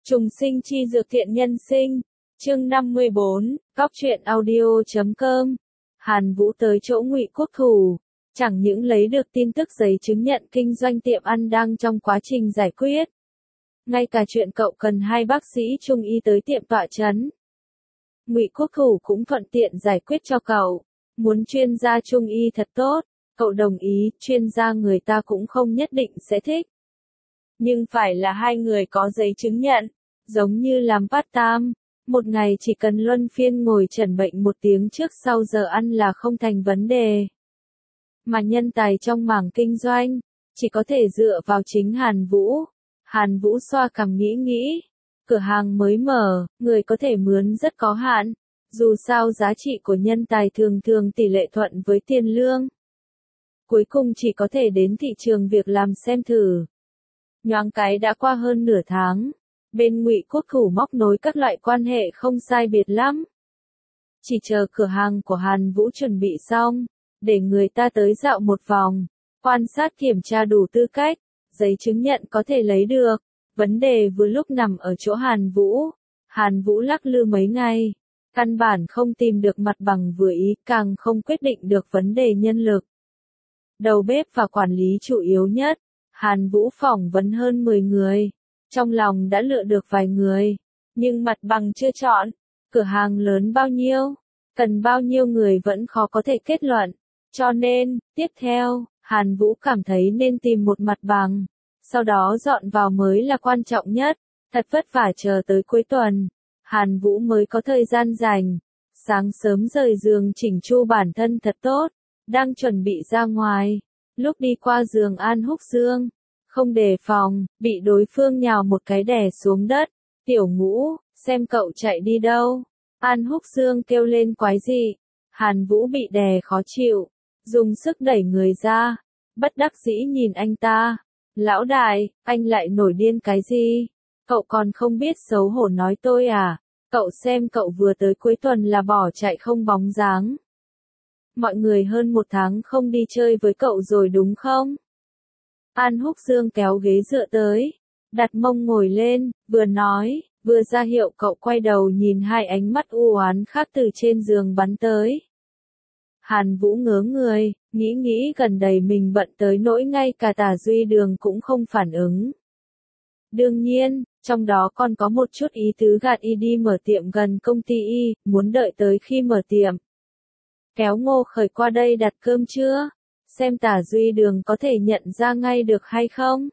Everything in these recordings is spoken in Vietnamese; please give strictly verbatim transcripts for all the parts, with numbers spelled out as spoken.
Trùng sinh chi dược thiện nhân sinh. Chương năm mươi bốn, Cóc truyện audio chấm com. Hàn Vũ tới chỗ Ngụy Quốc Thủ, chẳng những lấy được tin tức giấy chứng nhận kinh doanh tiệm ăn đang trong quá trình giải quyết. Ngay cả chuyện cậu cần hai bác sĩ trung y tới tiệm tọa chấn, Ngụy Quốc Thủ cũng thuận tiện giải quyết cho cậu. Muốn chuyên gia trung y thật tốt, cậu đồng ý, chuyên gia người ta cũng không nhất định sẽ thích. Nhưng phải là hai người có giấy chứng nhận, giống như làm part-time, một ngày chỉ cần luân phiên ngồi chẩn bệnh một tiếng trước sau giờ ăn là không thành vấn đề. Mà nhân tài trong mảng kinh doanh, chỉ có thể dựa vào chính Hàn Vũ. Hàn Vũ xoa cằm nghĩ nghĩ, cửa hàng mới mở, người có thể mướn rất có hạn, dù sao giá trị của nhân tài thường thường tỷ lệ thuận với tiền lương. Cuối cùng chỉ có thể đến thị trường việc làm xem thử. Nhoáng cái đã qua hơn nửa tháng, bên Ngụy Quốc Thủ móc nối các loại quan hệ không sai biệt lắm. Chỉ chờ cửa hàng của Hàn Vũ chuẩn bị xong, để người ta tới dạo một vòng, quan sát kiểm tra đủ tư cách, giấy chứng nhận có thể lấy được. Vấn đề vừa lúc nằm ở chỗ Hàn Vũ. Hàn Vũ lắc lư mấy ngày, căn bản không tìm được mặt bằng vừa ý, càng không quyết định được vấn đề nhân lực. Đầu bếp và quản lý chủ yếu nhất, Hàn Vũ phỏng vấn hơn mười người, trong lòng đã lựa được vài người, nhưng mặt bằng chưa chọn, cửa hàng lớn bao nhiêu, cần bao nhiêu người vẫn khó có thể kết luận, cho nên, tiếp theo, Hàn Vũ cảm thấy nên tìm một mặt bằng, sau đó dọn vào mới là quan trọng nhất. Thật vất vả chờ tới cuối tuần, Hàn Vũ mới có thời gian rảnh, sáng sớm rời giường chỉnh chu bản thân thật tốt, đang chuẩn bị ra ngoài. Lúc đi qua giường An Húc Dương, không đề phòng, bị đối phương nhào một cái đè xuống đất. Tiểu Ngũ, xem cậu chạy đi đâu? An Húc Dương kêu lên quái dị. Hàn Vũ bị đè khó chịu, dùng sức đẩy người ra, bất đắc dĩ nhìn anh ta. Lão đại, anh lại nổi điên cái gì? Cậu còn không biết xấu hổ nói tôi à? Cậu xem cậu vừa tới cuối tuần là bỏ chạy không bóng dáng. Mọi người hơn một tháng không đi chơi với cậu rồi đúng không? An Húc Dương kéo ghế dựa tới, đặt mông ngồi lên, vừa nói, vừa ra hiệu cậu quay đầu nhìn hai ánh mắt u oán khác từ trên giường bắn tới. Hàn Vũ ngớ người, nghĩ nghĩ gần đây mình bận tới nỗi ngay cả Tả Duy Đường cũng không phản ứng. Đương nhiên, trong đó còn có một chút ý tứ gạt y đi mở tiệm gần công ty y, muốn đợi tới khi mở tiệm. Kéo Ngô Khởi qua đây đặt cơm chưa? Xem Tả Duy Đường có thể nhận ra ngay được hay không?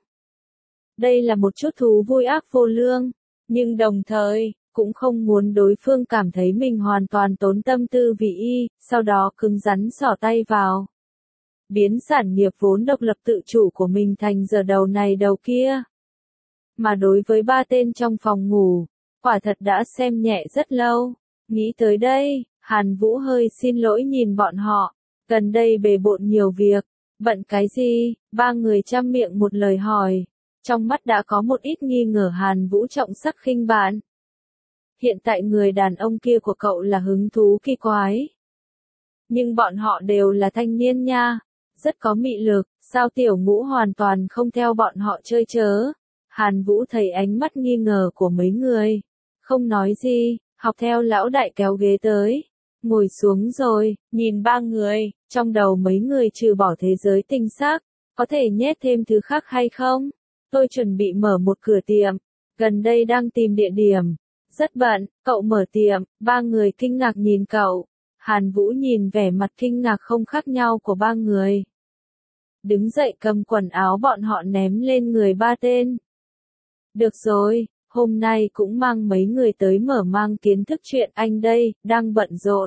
Đây là một chút thú vui ác vô lương, nhưng đồng thời, cũng không muốn đối phương cảm thấy mình hoàn toàn tốn tâm tư vì y, sau đó cứng rắn xỏ tay vào. Biến sản nghiệp vốn độc lập tự chủ của mình thành giờ đầu này đầu kia. Mà đối với ba tên trong phòng ngủ, quả thật đã xem nhẹ rất lâu. Nghĩ tới đây, Hàn Vũ hơi xin lỗi nhìn bọn họ. Gần đây bề bộn nhiều việc, bận cái gì? Ba người chăm miệng một lời hỏi. Trong mắt đã có một ít nghi ngờ Hàn Vũ trọng sắc khinh bạn. Hiện tại người đàn ông kia của cậu là hứng thú kỳ quái. Nhưng bọn họ đều là thanh niên nha, rất có mị lực, sao Tiểu Ngũ hoàn toàn không theo bọn họ chơi chớ? Hàn Vũ thấy ánh mắt nghi ngờ của mấy người, không nói gì, học theo lão đại kéo ghế tới, ngồi xuống rồi, nhìn ba người, trong đầu mấy người trừ bỏ thế giới tinh sắc, có thể nhét thêm thứ khác hay không? Tôi chuẩn bị mở một cửa tiệm, gần đây đang tìm địa điểm. Rất bận, cậu mở tiệm, ba người kinh ngạc nhìn cậu. Hàn Vũ nhìn vẻ mặt kinh ngạc không khác nhau của ba người. Đứng dậy cầm quần áo bọn họ ném lên người ba tên. Được rồi, hôm nay cũng mang mấy người tới mở mang kiến thức chuyện anh đây, đang bận rộn.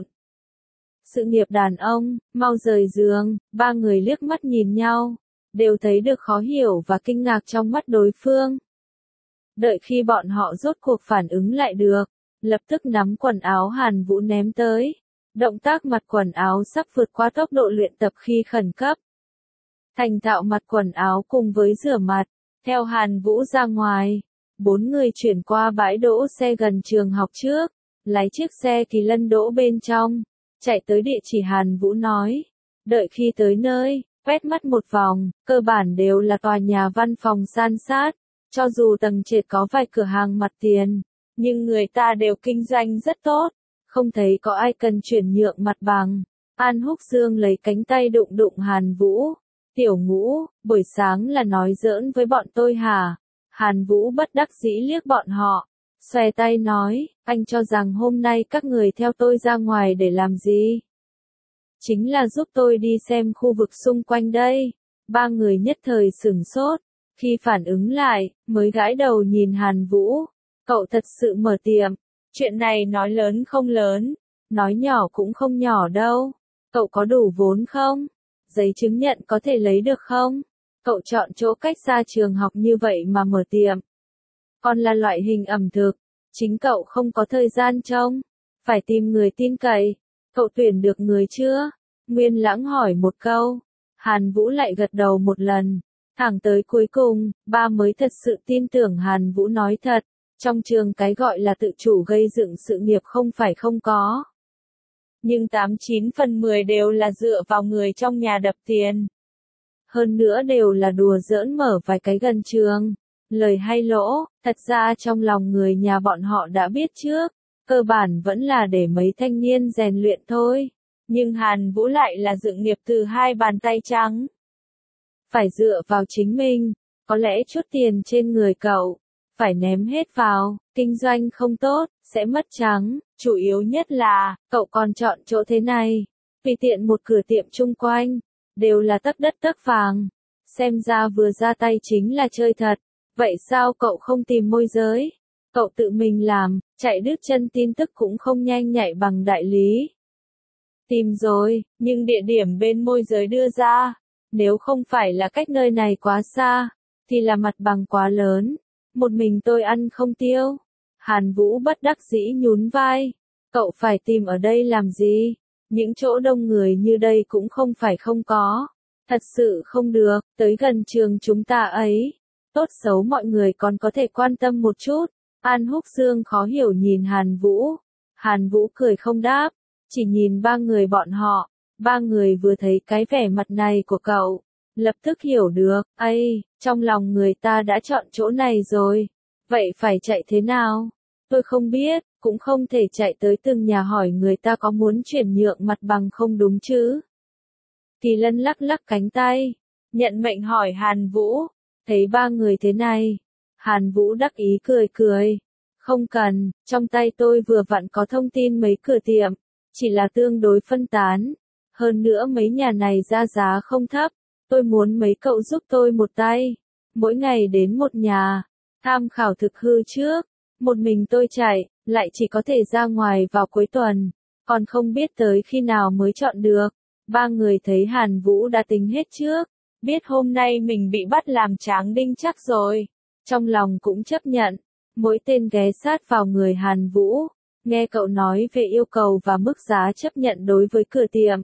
Sự nghiệp đàn ông, mau rời giường, ba người liếc mắt nhìn nhau, đều thấy được khó hiểu và kinh ngạc trong mắt đối phương. Đợi khi bọn họ rốt cuộc phản ứng lại được, lập tức nắm quần áo Hàn Vũ ném tới. Động tác mặc quần áo sắp vượt qua tốc độ luyện tập khi khẩn cấp. Thành thạo mặc quần áo cùng với rửa mặt, theo Hàn Vũ ra ngoài. Bốn người chuyển qua bãi đỗ xe gần trường học trước, lái chiếc xe Kỳ Lân đỗ bên trong, chạy tới địa chỉ Hàn Vũ nói. Đợi khi tới nơi, quét mắt một vòng, cơ bản đều là tòa nhà văn phòng san sát. Cho dù tầng trệt có vài cửa hàng mặt tiền, nhưng người ta đều kinh doanh rất tốt, không thấy có ai cần chuyển nhượng mặt bằng. An Húc Dương lấy cánh tay đụng đụng Hàn Vũ. Tiểu Ngũ, buổi sáng là nói giỡn với bọn tôi hả? Hàn Vũ bất đắc dĩ liếc bọn họ, xòe tay nói, anh cho rằng hôm nay các người theo tôi ra ngoài để làm gì? Chính là giúp tôi đi xem khu vực xung quanh đây. Ba người nhất thời sửng sốt, khi phản ứng lại, mới gãi đầu nhìn Hàn Vũ. Cậu thật sự mở tiệm, chuyện này nói lớn không lớn, nói nhỏ cũng không nhỏ đâu. Cậu có đủ vốn không? Giấy chứng nhận có thể lấy được không? Cậu chọn chỗ cách xa trường học như vậy mà mở tiệm. Còn là loại hình ẩm thực, chính cậu không có thời gian trông, phải tìm người tin cậy. Cậu tuyển được người chưa? Nguyên Lãng hỏi một câu, Hàn Vũ lại gật đầu một lần, thẳng tới cuối cùng, ba mới thật sự tin tưởng Hàn Vũ nói thật. Trong trường cái gọi là tự chủ gây dựng sự nghiệp không phải không có. Nhưng tám chín phần mười đều là dựa vào người trong nhà đập tiền. Hơn nữa đều là đùa giỡn mở vài cái gần trường. Lời hay lỗ, thật ra trong lòng người nhà bọn họ đã biết trước. Cơ bản vẫn là để mấy thanh niên rèn luyện thôi. Nhưng Hàn Vũ lại là dựng nghiệp từ hai bàn tay trắng. Phải dựa vào chính mình, có lẽ chút tiền trên người cậu, phải ném hết vào, kinh doanh không tốt, sẽ mất trắng. Chủ yếu nhất là, cậu còn chọn chỗ thế này, vì tiện một cửa tiệm chung quanh, đều là tấc đất tấc vàng. Xem ra vừa ra tay chính là chơi thật. Vậy sao cậu không tìm môi giới? Cậu tự mình làm, chạy đứt chân tin tức cũng không nhanh nhạy bằng đại lý. Tìm rồi, nhưng địa điểm bên môi giới đưa ra, nếu không phải là cách nơi này quá xa, thì là mặt bằng quá lớn. Một mình tôi ăn không tiêu. Hàn Vũ bất đắc dĩ nhún vai. Cậu phải tìm ở đây làm gì? Những chỗ đông người như đây cũng không phải không có. Thật sự không được, tới gần trường chúng ta ấy. Tốt xấu mọi người còn có thể quan tâm một chút. An Húc Dương khó hiểu nhìn Hàn Vũ. Hàn Vũ cười không đáp, chỉ nhìn ba người bọn họ. Ba người vừa thấy cái vẻ mặt này của cậu, lập tức hiểu được, ây, trong lòng người ta đã chọn chỗ này rồi. Vậy phải chạy thế nào? Tôi không biết, cũng không thể chạy tới từng nhà hỏi người ta có muốn chuyển nhượng mặt bằng không đúng chứ. Kỳ Lân lắc lắc cánh tay, nhận mệnh hỏi Hàn Vũ, thấy ba người thế này. Hàn Vũ đắc ý cười cười, không cần, trong tay tôi vừa vặn có thông tin mấy cửa tiệm, chỉ là tương đối phân tán. Hơn nữa mấy nhà này ra giá không thấp, tôi muốn mấy cậu giúp tôi một tay, mỗi ngày đến một nhà, tham khảo thực hư trước. Một mình tôi chạy, lại chỉ có thể ra ngoài vào cuối tuần, còn không biết tới khi nào mới chọn được. Ba người thấy Hàn Vũ đã tính hết trước, biết hôm nay mình bị bắt làm tráng đinh chắc rồi, trong lòng cũng chấp nhận. Mỗi tên ghé sát vào người Hàn Vũ, nghe cậu nói về yêu cầu và mức giá chấp nhận đối với cửa tiệm.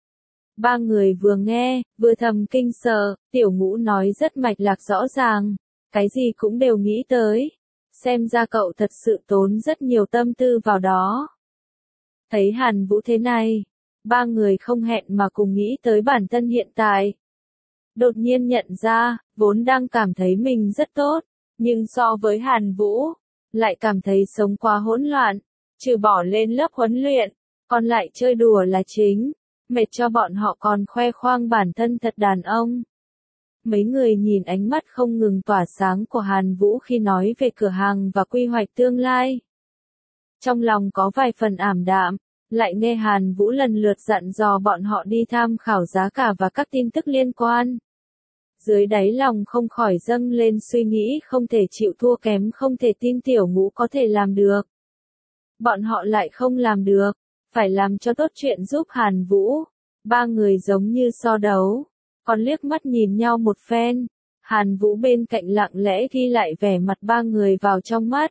Ba người vừa nghe, vừa thầm kinh sợ. Tiểu Ngũ nói rất mạch lạc rõ ràng, cái gì cũng đều nghĩ tới. Xem ra cậu thật sự tốn rất nhiều tâm tư vào đó. Thấy Hàn Vũ thế này, ba người không hẹn mà cùng nghĩ tới bản thân hiện tại. Đột nhiên nhận ra, vốn đang cảm thấy mình rất tốt, nhưng so với Hàn Vũ, lại cảm thấy sống quá hỗn loạn, trừ bỏ lên lớp huấn luyện, còn lại chơi đùa là chính, mệt cho bọn họ còn khoe khoang bản thân thật đàn ông. Mấy người nhìn ánh mắt không ngừng tỏa sáng của Hàn Vũ khi nói về cửa hàng và quy hoạch tương lai. Trong lòng có vài phần ảm đạm, lại nghe Hàn Vũ lần lượt dặn dò bọn họ đi tham khảo giá cả và các tin tức liên quan. Dưới đáy lòng không khỏi dâng lên suy nghĩ không thể chịu thua kém, không thể tin Tiểu Ngũ có thể làm được. Bọn họ lại không làm được, phải làm cho tốt chuyện giúp Hàn Vũ. Ba người giống như so đấu, còn liếc mắt nhìn nhau một phen. Hàn Vũ bên cạnh lặng lẽ ghi lại vẻ mặt ba người vào trong mắt.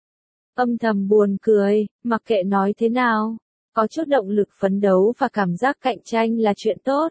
Âm thầm buồn cười, mặc kệ nói thế nào, có chút động lực phấn đấu và cảm giác cạnh tranh là chuyện tốt.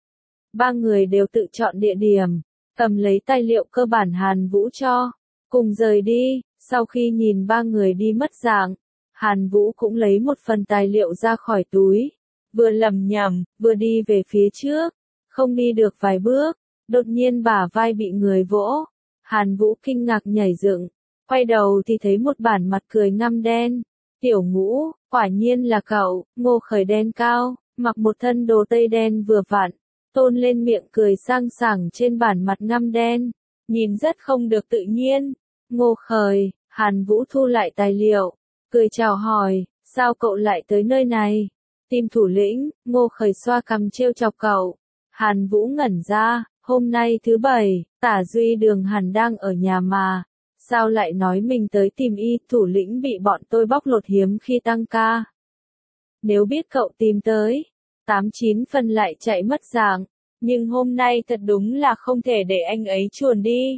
Ba người đều tự chọn địa điểm, cầm lấy tài liệu cơ bản Hàn Vũ cho, cùng rời đi. Sau khi nhìn ba người đi mất dạng, Hàn Vũ cũng lấy một phần tài liệu ra khỏi túi, vừa lẩm nhẩm, vừa đi về phía trước. Không đi được vài bước, đột nhiên bả vai bị người vỗ. Hàn Vũ kinh ngạc nhảy dựng, quay đầu thì thấy một bản mặt cười ngăm đen. Tiểu Ngũ, quả nhiên là cậu. Ngô Khởi đen cao, mặc một thân đồ tây đen vừa vặn, tôn lên miệng cười sang sảng trên bản mặt ngăm đen, nhìn rất không được tự nhiên. Ngô Khởi, Hàn Vũ thu lại tài liệu, cười chào hỏi, sao cậu lại tới nơi này? Tìm thủ lĩnh. Ngô Khởi xoa cằm trêu chọc cậu. Hàn Vũ ngẩn ra, hôm nay thứ bảy, Tả Duy Đường hẳn đang ở nhà mà. Sao lại nói mình tới tìm y, thủ lĩnh bị bọn tôi bóc lột hiếm khi tăng ca. Nếu biết cậu tìm tới, tám chín phần lại chạy mất dạng, nhưng hôm nay thật đúng là không thể để anh ấy chuồn đi.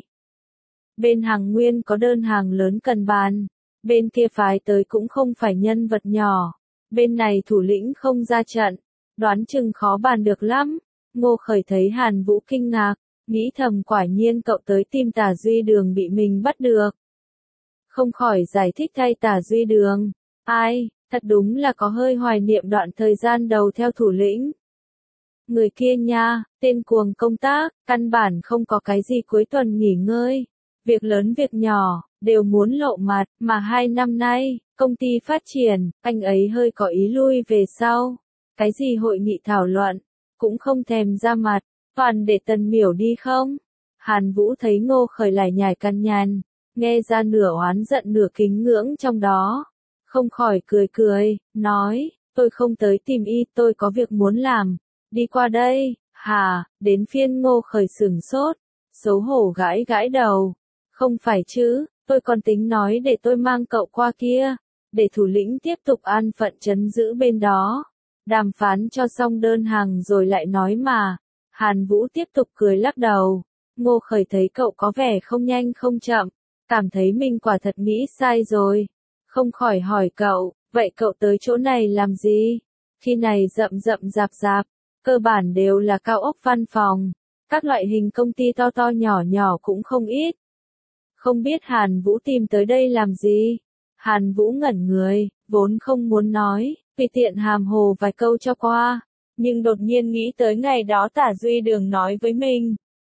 Bên Hàng Nguyên có đơn hàng lớn cần bàn, bên kia phái tới cũng không phải nhân vật nhỏ, bên này thủ lĩnh không ra trận, đoán chừng khó bàn được lắm. Ngô Khởi thấy Hàn Vũ kinh ngạc, nghĩ thầm quả nhiên cậu tới tìm Tả Duy Đường bị mình bắt được. Không khỏi giải thích thay Tả Duy Đường, ai, thật đúng là có hơi hoài niệm đoạn thời gian đầu theo thủ lĩnh. Người kia nha, tên cuồng công tác, căn bản không có cái gì cuối tuần nghỉ ngơi. Việc lớn việc nhỏ, đều muốn lộ mặt, mà hai năm nay, công ty phát triển, anh ấy hơi có ý lui về sau. Cái gì hội nghị thảo luận, cũng không thèm ra mặt, toàn để Tần Miểu đi không? Hàn Vũ thấy Ngô Khởi lại nhải căn nhàn, nghe ra nửa oán giận nửa kính ngưỡng trong đó. Không khỏi cười cười, nói, tôi không tới tìm y, tôi có việc muốn làm, đi qua đây. Hà, đến phiên Ngô Khởi sửng sốt, xấu hổ gãi gãi đầu. Không phải chứ, tôi còn tính nói để tôi mang cậu qua kia, để thủ lĩnh tiếp tục an phận trấn giữ bên đó. Đàm phán cho xong đơn hàng rồi lại nói mà. Hàn Vũ tiếp tục cười lắc đầu. Ngô Khởi thấy cậu có vẻ không nhanh không chậm, cảm thấy mình quả thật nghĩ sai rồi. Không khỏi hỏi cậu, vậy cậu tới chỗ này làm gì? Khi này rậm rậm rạp rạp, cơ bản đều là cao ốc văn phòng, các loại hình công ty to to nhỏ nhỏ cũng không ít. Không biết Hàn Vũ tìm tới đây làm gì? Hàn Vũ ngẩn người, vốn không muốn nói, vì tiện hàm hồ vài câu cho qua, nhưng đột nhiên nghĩ tới ngày đó Tả Duy Đường nói với mình.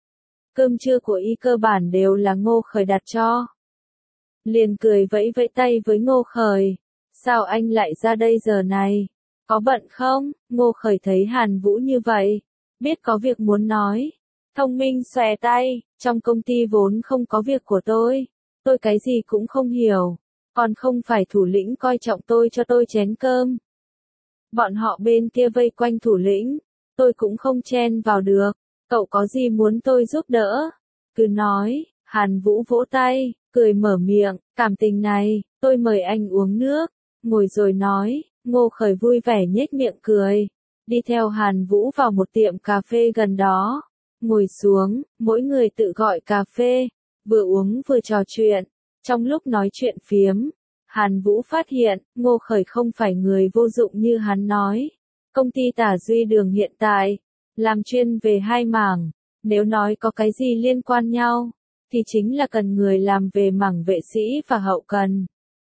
Cơm trưa của y cơ bản đều là Ngô Khởi đặt cho. Liền cười vẫy vẫy tay với Ngô Khởi. Sao anh lại ra đây giờ này? Có bận không? Ngô Khởi thấy Hàn Vũ như vậy, biết có việc muốn nói. Thông minh xòe tay, trong công ty vốn không có việc của tôi. Tôi cái gì cũng không hiểu. Còn không phải thủ lĩnh coi trọng tôi cho tôi chén cơm. Bọn họ bên kia vây quanh thủ lĩnh, tôi cũng không chen vào được. Cậu có gì muốn tôi giúp đỡ? Cứ nói. Hàn Vũ vỗ tay, cười mở miệng, cảm tình này, tôi mời anh uống nước. Ngồi rồi nói. Ngô Khởi vui vẻ nhếch miệng cười, đi theo Hàn Vũ vào một tiệm cà phê gần đó. Ngồi xuống, mỗi người tự gọi cà phê, vừa uống vừa trò chuyện. Trong lúc nói chuyện phiếm, Hàn Vũ phát hiện, Ngô Khởi không phải người vô dụng như hắn nói. Công ty Tả Duy Đường hiện tại, làm chuyên về hai mảng, nếu nói có cái gì liên quan nhau, thì chính là cần người làm về mảng vệ sĩ và hậu cần.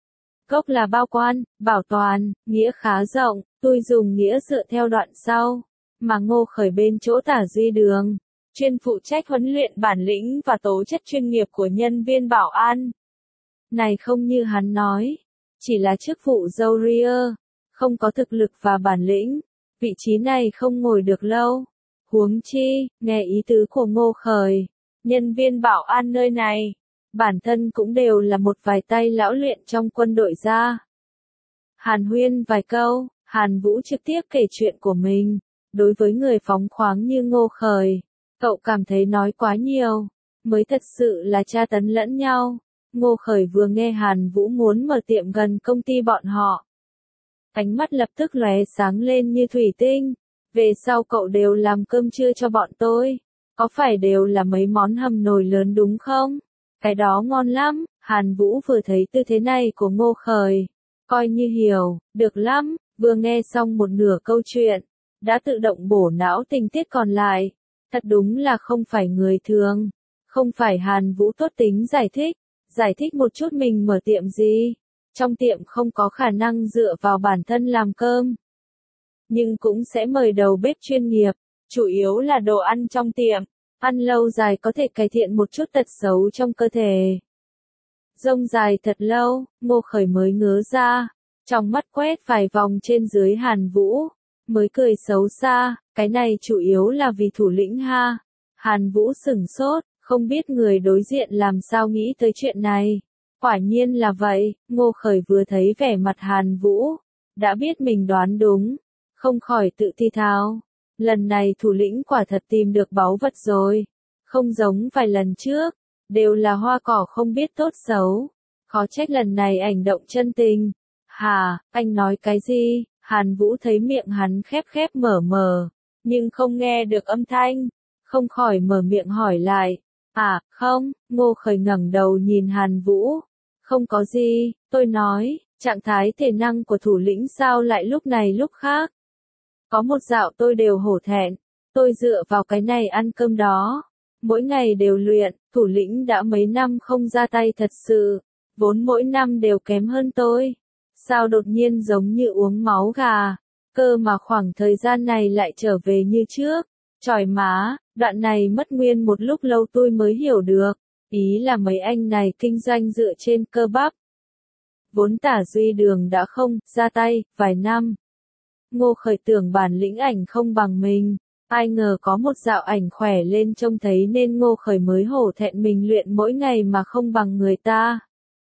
Gốc là bao quan, bảo toàn, nghĩa khá rộng, tôi dùng nghĩa dựa theo đoạn sau, mà Ngô Khởi bên chỗ Tả Duy Đường, chuyên phụ trách huấn luyện bản lĩnh và tố chất chuyên nghiệp của nhân viên bảo an. Này không như hắn nói, chỉ là chức vụ dâu ria, không có thực lực và bản lĩnh, vị trí này không ngồi được lâu. Huống chi, nghe ý tứ của Ngô Khởi, nhân viên bảo an nơi này, bản thân cũng đều là một vài tay lão luyện trong quân đội ra. Hàn huyên vài câu, Hàn Vũ trực tiếp kể chuyện của mình. Đối với người phóng khoáng như Ngô Khởi, cậu cảm thấy nói quá nhiều, mới thật sự là tra tấn lẫn nhau. Ngô Khởi vừa nghe Hàn Vũ muốn mở tiệm gần công ty bọn họ, ánh mắt lập tức lóe sáng lên như thủy tinh. Về sau cậu đều làm cơm trưa cho bọn tôi, có phải đều là mấy món hầm nồi lớn đúng không? Cái đó ngon lắm. Hàn Vũ vừa thấy tư thế này của Ngô Khởi, coi như hiểu, được lắm, vừa nghe xong một nửa câu chuyện, đã tự động bổ não tình tiết còn lại. Thật đúng là không phải người thường. Không phải Hàn Vũ tốt tính giải thích, giải thích một chút mình mở tiệm gì. Trong tiệm không có khả năng dựa vào bản thân làm cơm, nhưng cũng sẽ mời đầu bếp chuyên nghiệp, chủ yếu là đồ ăn trong tiệm, Ăn lâu dài có thể cải thiện một chút tật xấu trong cơ thể. Rông dài thật lâu, Ngô Khởi mới ngớ ra, trong mắt quét vài vòng trên dưới Hàn Vũ, mới cười xấu xa, cái này chủ yếu là vì thủ lĩnh ha. Hàn Vũ sửng sốt, không biết người đối diện làm sao nghĩ tới chuyện này. Quả nhiên là vậy, Ngô Khởi vừa thấy vẻ mặt Hàn Vũ, đã biết mình đoán đúng, không khỏi tự thi thào. Lần này thủ lĩnh quả thật tìm được báu vật rồi, không giống vài lần trước, đều là hoa cỏ không biết tốt xấu. Khó trách lần này ảnh động chân tình. Hà, anh nói cái gì? Hàn Vũ thấy miệng hắn khép khép mở mở, nhưng không nghe được âm thanh, không khỏi mở miệng hỏi lại. À, không, Ngô Khởi ngẩng đầu nhìn Hàn Vũ. Không có gì, tôi nói, trạng thái thể năng của thủ lĩnh sao lại lúc này lúc khác. Có một dạo tôi đều hổ thẹn, tôi dựa vào cái này ăn cơm đó. Mỗi ngày đều luyện, thủ lĩnh đã mấy năm không ra tay thật sự, vốn mỗi năm đều kém hơn tôi. Sao đột nhiên giống như uống máu gà, cơ mà khoảng thời gian này lại trở về như trước. Chỏi má, đoạn này mất nguyên một lúc lâu tôi mới hiểu được, ý là mấy anh này kinh doanh dựa trên cơ bắp. Vốn Tả Duy Đường đã không ra tay vài năm. Ngô Khởi tưởng bản lĩnh ảnh không bằng mình, ai ngờ có một dạo ảnh khỏe lên trông thấy nên Ngô Khởi mới hổ thẹn mình luyện mỗi ngày mà không bằng người ta.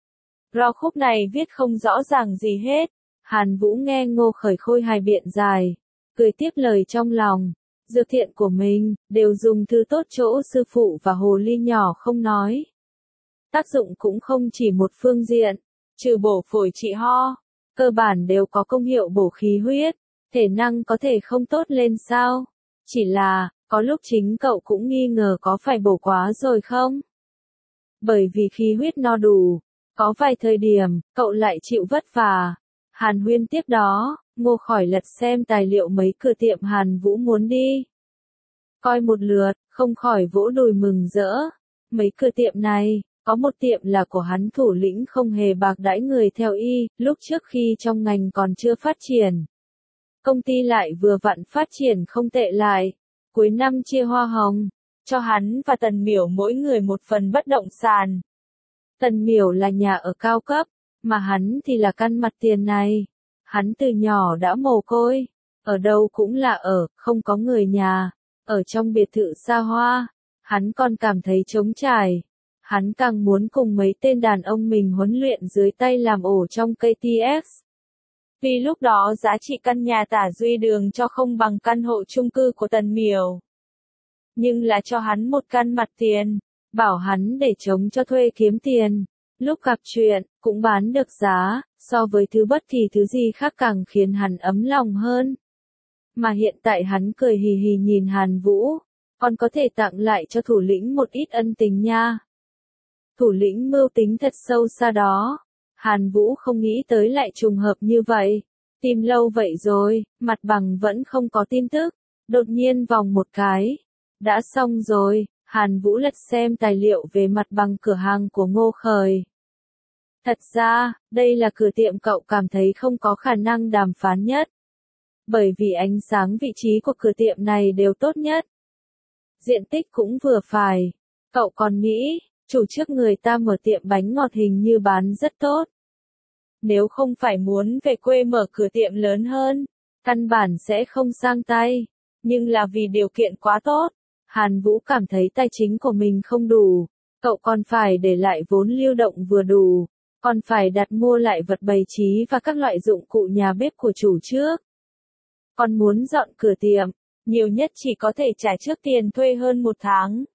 Ro khúc này viết không rõ ràng gì hết. Hàn Vũ nghe Ngô Khởi khôi hài biện dài, cười tiếp lời trong lòng. Dược thiện của mình, đều dùng thứ tốt chỗ sư phụ và hồ ly nhỏ không nói. Tác dụng cũng không chỉ một phương diện, trừ bổ phổi trị ho, cơ bản đều có công hiệu bổ khí huyết, thể năng có thể không tốt lên sao. Chỉ là, có lúc chính cậu cũng nghi ngờ có phải bổ quá rồi không? Bởi vì khí huyết no đủ, có vài thời điểm, cậu lại chịu vất vả. Hàn Huyên tiếp đó, Ngô Khởi lật xem tài liệu mấy cửa tiệm Hàn Vũ muốn đi. Coi một lượt, không khỏi vỗ đùi mừng rỡ. Mấy cửa tiệm này, có một tiệm là của hắn thủ lĩnh không hề bạc đãi người theo y, lúc trước khi trong ngành còn chưa phát triển. Công ty lại vừa vặn phát triển không tệ lại, cuối năm chia hoa hồng, cho hắn và Tần Miểu mỗi người một phần bất động sản. Tần Miểu là nhà ở cao cấp, mà hắn thì là căn mặt tiền này. Hắn từ nhỏ đã mồ côi, ở đâu cũng là ở, không có người nhà, ở trong biệt thự xa hoa, hắn còn cảm thấy trống trải. Hắn càng muốn cùng mấy tên đàn ông mình huấn luyện dưới tay làm ổ trong ca tê ét. Vì lúc đó giá trị căn nhà Tả Duy Đường cho không bằng căn hộ chung cư của Tần Miểu. Nhưng là cho hắn một căn mặt tiền, bảo hắn để chống cho thuê kiếm tiền. Lúc gặp chuyện, cũng bán được giá, so với thứ bất thì thứ gì khác càng khiến hắn ấm lòng hơn. Mà hiện tại hắn cười hì hì nhìn Hàn Vũ, còn có thể tặng lại cho thủ lĩnh một ít ân tình nha. Thủ lĩnh mưu tính thật sâu xa đó. Hàn Vũ không nghĩ tới lại trùng hợp như vậy. Tìm lâu vậy rồi, mặt bằng vẫn không có tin tức. Đột nhiên vòng một cái. Đã xong rồi, Hàn Vũ lật xem tài liệu về mặt bằng cửa hàng của Ngô Khởi. Thật ra, đây là cửa tiệm cậu cảm thấy không có khả năng đàm phán nhất. Bởi vì ánh sáng vị trí của cửa tiệm này đều tốt nhất. Diện tích cũng vừa phải. Cậu còn nghĩ, chủ trước người ta mở tiệm bánh ngọt hình như bán rất tốt. Nếu không phải muốn về quê mở cửa tiệm lớn hơn, căn bản sẽ không sang tay. Nhưng là vì điều kiện quá tốt, Hàn Vũ cảm thấy tài chính của mình không đủ. Cậu còn phải để lại vốn lưu động vừa đủ. Còn phải đặt mua lại vật bày trí và các loại dụng cụ nhà bếp của chủ trước. Còn muốn dọn cửa tiệm, nhiều nhất chỉ có thể trả trước tiền thuê hơn một tháng.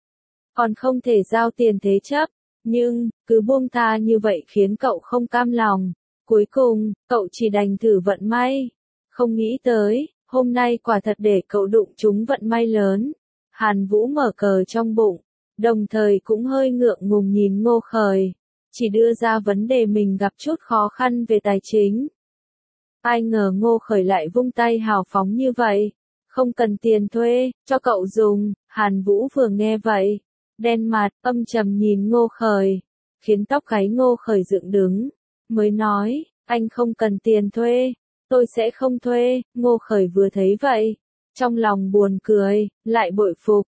Còn không thể giao tiền thế chấp, nhưng, cứ buông tha như vậy khiến cậu không cam lòng. Cuối cùng, cậu chỉ đành thử vận may. Không nghĩ tới, hôm nay quả thật để cậu đụng trúng vận may lớn. Hàn Vũ mở cờ trong bụng, đồng thời cũng hơi ngượng ngùng nhìn Ngô Khởi. Chỉ đưa ra vấn đề mình gặp chút khó khăn về tài chính. Ai ngờ Ngô Khởi lại vung tay hào phóng như vậy. Không cần tiền thuê, cho cậu dùng. Hàn Vũ vừa nghe vậy, đen mặt, âm trầm nhìn Ngô Khởi, khiến tóc gáy Ngô Khởi dựng đứng. Mới nói, anh không cần tiền thuê, tôi sẽ không thuê. Ngô Khởi vừa thấy vậy, trong lòng buồn cười, lại bội phục,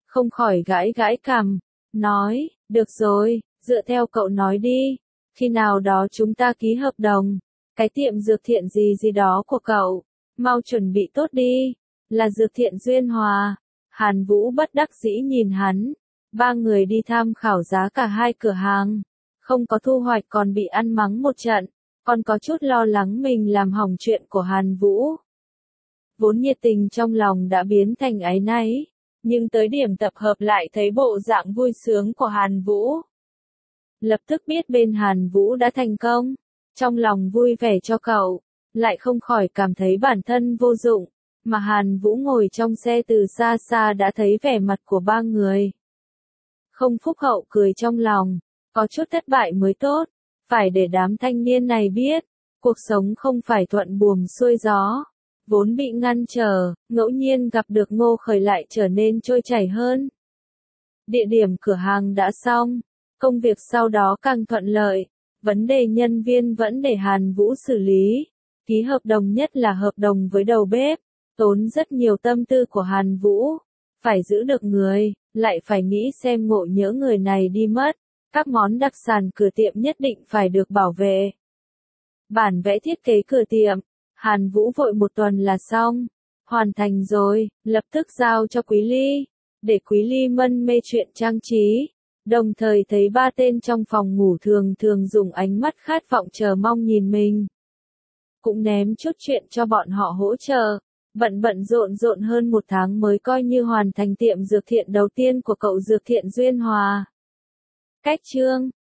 không khỏi gãi gãi cằm, nói, được rồi, dựa theo cậu nói đi, khi nào đó chúng ta ký hợp đồng, cái tiệm dược thiện gì gì đó của cậu, mau chuẩn bị tốt đi, là dược thiện Duyên Hòa. Hàn Vũ bất đắc dĩ nhìn hắn, ba người đi tham khảo giá cả hai cửa hàng, không có thu hoạch còn bị ăn mắng một trận, còn có chút lo lắng mình làm hỏng chuyện của Hàn Vũ. Vốn nhiệt tình trong lòng đã biến thành áy náy, nhưng tới điểm tập hợp lại thấy bộ dạng vui sướng của Hàn Vũ. Lập tức biết bên Hàn Vũ đã thành công, trong lòng vui vẻ cho cậu, lại không khỏi cảm thấy bản thân vô dụng, mà Hàn Vũ ngồi trong xe từ xa xa đã thấy vẻ mặt của ba người. Không phúc hậu cười trong lòng, có chút thất bại mới tốt, phải để đám thanh niên này biết, cuộc sống không phải thuận buồm xuôi gió, vốn bị ngăn trở, ngẫu nhiên gặp được Ngô Khởi lại trở nên trôi chảy hơn. Địa điểm cửa hàng đã xong, công việc sau đó càng thuận lợi, vấn đề nhân viên vẫn để Hàn Vũ xử lý, ký hợp đồng nhất là hợp đồng với đầu bếp, tốn rất nhiều tâm tư của Hàn Vũ, phải giữ được người, lại phải nghĩ xem ngộ nhỡ người này đi mất, các món đặc sản cửa tiệm nhất định phải được bảo vệ. Bản vẽ thiết kế cửa tiệm, Hàn Vũ vội một tuần là xong, hoàn thành rồi, lập tức giao cho Quý Ly, để Quý Ly mân mê chuyện trang trí, đồng thời thấy ba tên trong phòng ngủ thường thường dùng ánh mắt khát vọng chờ mong nhìn mình. Cũng ném chút chuyện cho bọn họ hỗ trợ, bận bận rộn rộn hơn một tháng mới coi như hoàn thành tiệm dược thiện đầu tiên của cậu dược thiện Duyên Hòa. Cách chương